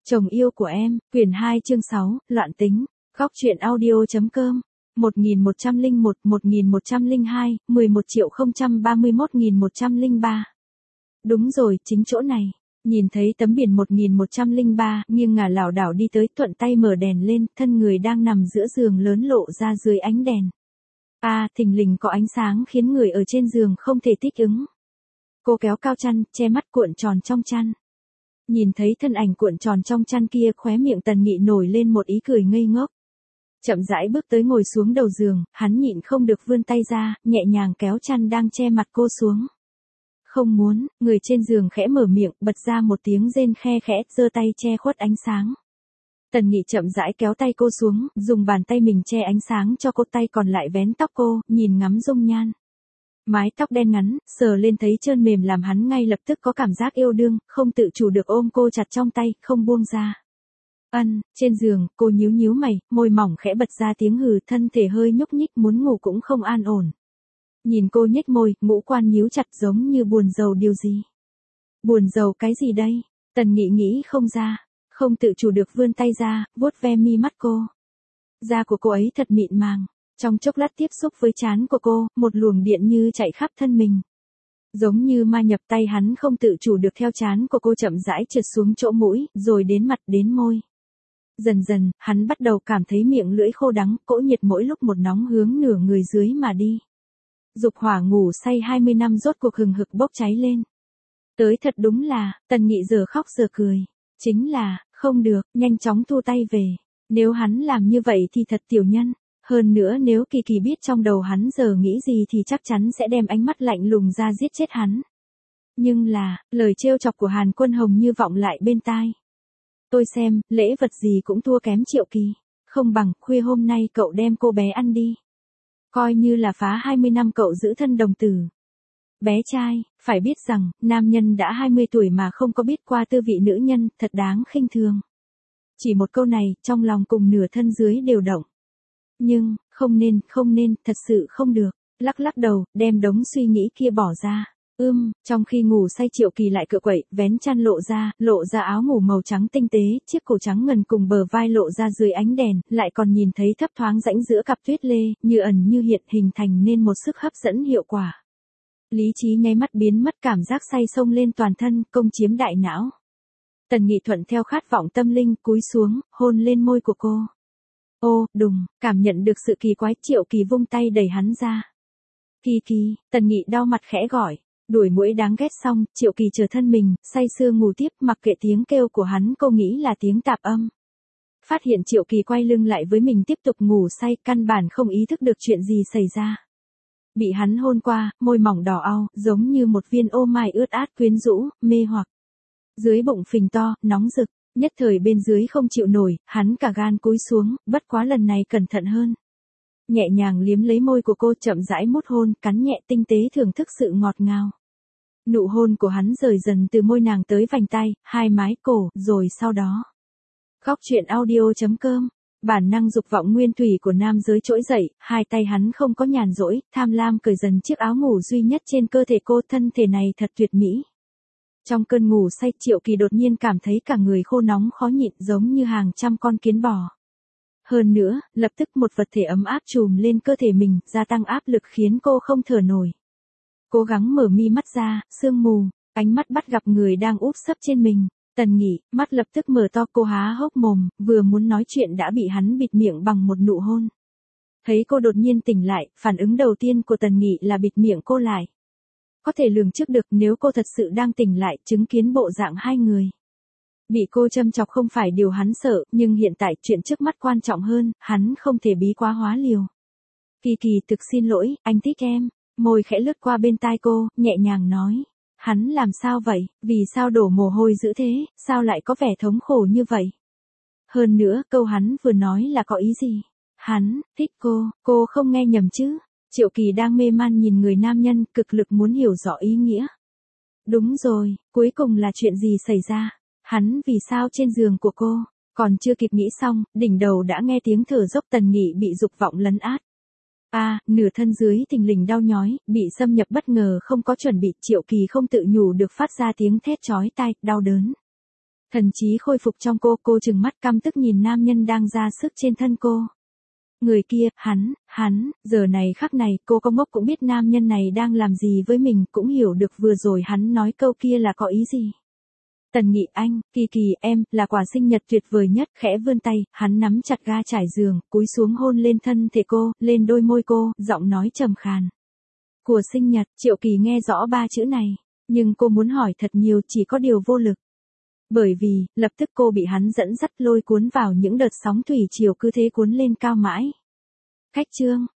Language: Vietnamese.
Chồng yêu của em, quyển 2 chương 6, loạn tính, góc truyện audio.com, 1101, 1102, 11.031.103. Đúng rồi, chính chỗ này. Nhìn thấy tấm biển 1103, nghiêng ngả lảo đảo đi tới, thuận tay mở đèn lên, thân người đang nằm giữa giường lớn lộ ra dưới ánh đèn. Thình lình có ánh sáng khiến người ở trên giường không thể thích ứng. Cô kéo cao chăn, che mắt cuộn tròn trong chăn. Nhìn thấy thân ảnh cuộn tròn trong chăn kia, khóe miệng Tần Nghị nổi lên một ý cười ngây ngốc. Chậm rãi bước tới ngồi xuống đầu giường, hắn nhịn không được vươn tay ra, nhẹ nhàng kéo chăn đang che mặt cô xuống. Không muốn, người trên giường khẽ mở miệng, bật ra một tiếng rên khe khẽ, giơ tay che khuất ánh sáng. Tần Nghị chậm rãi kéo tay cô xuống, dùng bàn tay mình che ánh sáng cho cô, tay còn lại vén tóc cô, nhìn ngắm dung nhan. Mái tóc đen ngắn, sờ lên thấy trơn mềm làm hắn ngay lập tức có cảm giác yêu đương, không tự chủ được ôm cô chặt trong tay, không buông ra. Trên giường, cô nhíu nhíu mày, môi mỏng khẽ bật ra tiếng hừ, thân thể hơi nhúc nhích, muốn ngủ cũng không an ổn. Nhìn cô nhếch môi, ngũ quan nhíu chặt giống như buồn rầu điều gì. Buồn rầu cái gì đây? Tần Nghị nghĩ không ra, không tự chủ được vươn tay ra, vuốt ve mi mắt cô. Da của cô ấy thật mịn màng. Trong chốc lát tiếp xúc với trán của cô, một luồng điện như chạy khắp thân mình. Giống như ma nhập, tay hắn không tự chủ được theo trán của cô chậm rãi trượt xuống chỗ mũi, rồi đến mặt đến môi. Dần dần, hắn bắt đầu cảm thấy miệng lưỡi khô đắng, cỗ nhiệt mỗi lúc một nóng hướng nửa người dưới mà đi. Dục hỏa ngủ say 20 năm rốt cuộc hừng hực bốc cháy lên. Tới thật đúng là, Tần Nghị giờ khóc giờ cười. Chính là, không được, nhanh chóng thu tay về. Nếu hắn làm như vậy thì thật tiểu nhân. Hơn nữa nếu Kỳ Kỳ biết trong đầu hắn giờ nghĩ gì thì chắc chắn sẽ đem ánh mắt lạnh lùng ra giết chết hắn. Nhưng là, lời trêu chọc của Hàn Quân Hồng như vọng lại bên tai. Tôi xem, lễ vật gì cũng thua kém Triệu Kỳ. Không bằng, khuya hôm nay cậu đem cô bé ăn đi. Coi như là phá 20 năm cậu giữ thân đồng tử. Bé trai, phải biết rằng, nam nhân đã 20 tuổi mà không có biết qua tư vị nữ nhân, thật đáng khinh thường. Chỉ một câu này, trong lòng cùng nửa thân dưới đều động. Nhưng, không nên, thật sự không được. Lắc lắc đầu, đem đống suy nghĩ kia bỏ ra. Trong khi ngủ say Triệu Kỳ lại cựa quậy, vén chăn lộ ra áo ngủ màu trắng tinh tế, chiếc cổ trắng ngần cùng bờ vai lộ ra dưới ánh đèn, lại còn nhìn thấy thấp thoáng rãnh giữa cặp tuyết lê, như ẩn như hiện, hình thành nên một sức hấp dẫn hiệu quả. Lý trí nháy mắt biến mất, cảm giác say xông lên toàn thân, công chiếm đại não. Tần Nghị thuận theo khát vọng tâm linh, cúi xuống, hôn lên môi của cô. Đùng, cảm nhận được sự kỳ quái, Triệu Kỳ vung tay đẩy hắn ra. Kỳ, Tần Nghị đau mặt khẽ gọi. Đuổi muỗi đáng ghét xong, Triệu Kỳ chờ thân mình, say sưa ngủ tiếp, mặc kệ tiếng kêu của hắn, cô nghĩ là tiếng tạp âm. Phát hiện Triệu Kỳ quay lưng lại với mình tiếp tục ngủ say, căn bản không ý thức được chuyện gì xảy ra. Bị hắn hôn qua, môi mỏng đỏ au, giống như một viên ô mai ướt át quyến rũ, mê hoặc. Dưới bụng phình to, nóng rực. Nhất thời bên dưới không chịu nổi, hắn cả gan cúi xuống, bất quá lần này cẩn thận hơn. Nhẹ nhàng liếm lấy môi của cô, chậm rãi mút hôn, cắn nhẹ tinh tế thưởng thức sự ngọt ngào. Nụ hôn của hắn rời dần từ môi nàng tới vành tai, hai mái cổ, rồi sau đó. Góc truyện audio.com, bản năng dục vọng nguyên thủy của nam giới trỗi dậy, hai tay hắn không có nhàn rỗi, tham lam cởi dần chiếc áo ngủ duy nhất trên cơ thể cô, thân thể này thật tuyệt mỹ. Trong cơn ngủ say, Triệu Kỳ đột nhiên cảm thấy cả người khô nóng khó nhịn, giống như hàng trăm con kiến bò. Hơn nữa, lập tức một vật thể ấm áp trùm lên cơ thể mình, gia tăng áp lực khiến cô không thở nổi. Cố gắng mở mi mắt ra, sương mù, ánh mắt bắt gặp người đang úp sấp trên mình. Tần Nghị, mắt lập tức mở to, cô há hốc mồm, vừa muốn nói chuyện đã bị hắn bịt miệng bằng một nụ hôn. Thấy cô đột nhiên tỉnh lại, phản ứng đầu tiên của Tần Nghị là bịt miệng cô lại. Có thể lường trước được nếu cô thật sự đang tỉnh lại, chứng kiến bộ dạng hai người. Bị cô châm chọc không phải điều hắn sợ, nhưng hiện tại chuyện trước mắt quan trọng hơn, hắn không thể bí quá hóa liều. Kỳ, thực xin lỗi, anh thích em. Môi khẽ lướt qua bên tai cô, nhẹ nhàng nói. Hắn làm sao vậy, vì sao đổ mồ hôi dữ thế, sao lại có vẻ thống khổ như vậy? Hơn nữa, câu hắn vừa nói là có ý gì? Hắn, thích cô không nghe nhầm chứ? Triệu Kỳ đang mê man nhìn người nam nhân, cực lực muốn hiểu rõ ý nghĩa. Đúng rồi, cuối cùng là chuyện gì xảy ra? Hắn vì sao trên giường của cô? Còn chưa kịp nghĩ xong, đỉnh đầu đã nghe tiếng thở dốc. Tần Nghị bị dục vọng lấn át. Nửa thân dưới thình lình đau nhói, bị xâm nhập bất ngờ không có chuẩn bị, Triệu Kỳ không tự nhủ được phát ra tiếng thét chói tai, đau đớn. Thần trí khôi phục trong cô trừng mắt căm tức nhìn nam nhân đang ra sức trên thân cô. Người kia, hắn, giờ này khắc này, cô có ngốc cũng biết nam nhân này đang làm gì với mình, cũng hiểu được vừa rồi hắn nói câu kia là có ý gì. Tần Nghị anh, Kỳ em, là quà sinh nhật tuyệt vời nhất, khẽ vươn tay, hắn nắm chặt ga trải giường, cúi xuống hôn lên thân thể cô, lên đôi môi cô, giọng nói trầm khàn. Của sinh nhật, Triệu Kỳ nghe rõ ba chữ này, nhưng cô muốn hỏi thật nhiều, chỉ có điều vô lực. Bởi vì, lập tức cô bị hắn dẫn dắt lôi cuốn vào những đợt sóng thủy triều cứ thế cuốn lên cao mãi. Cách chương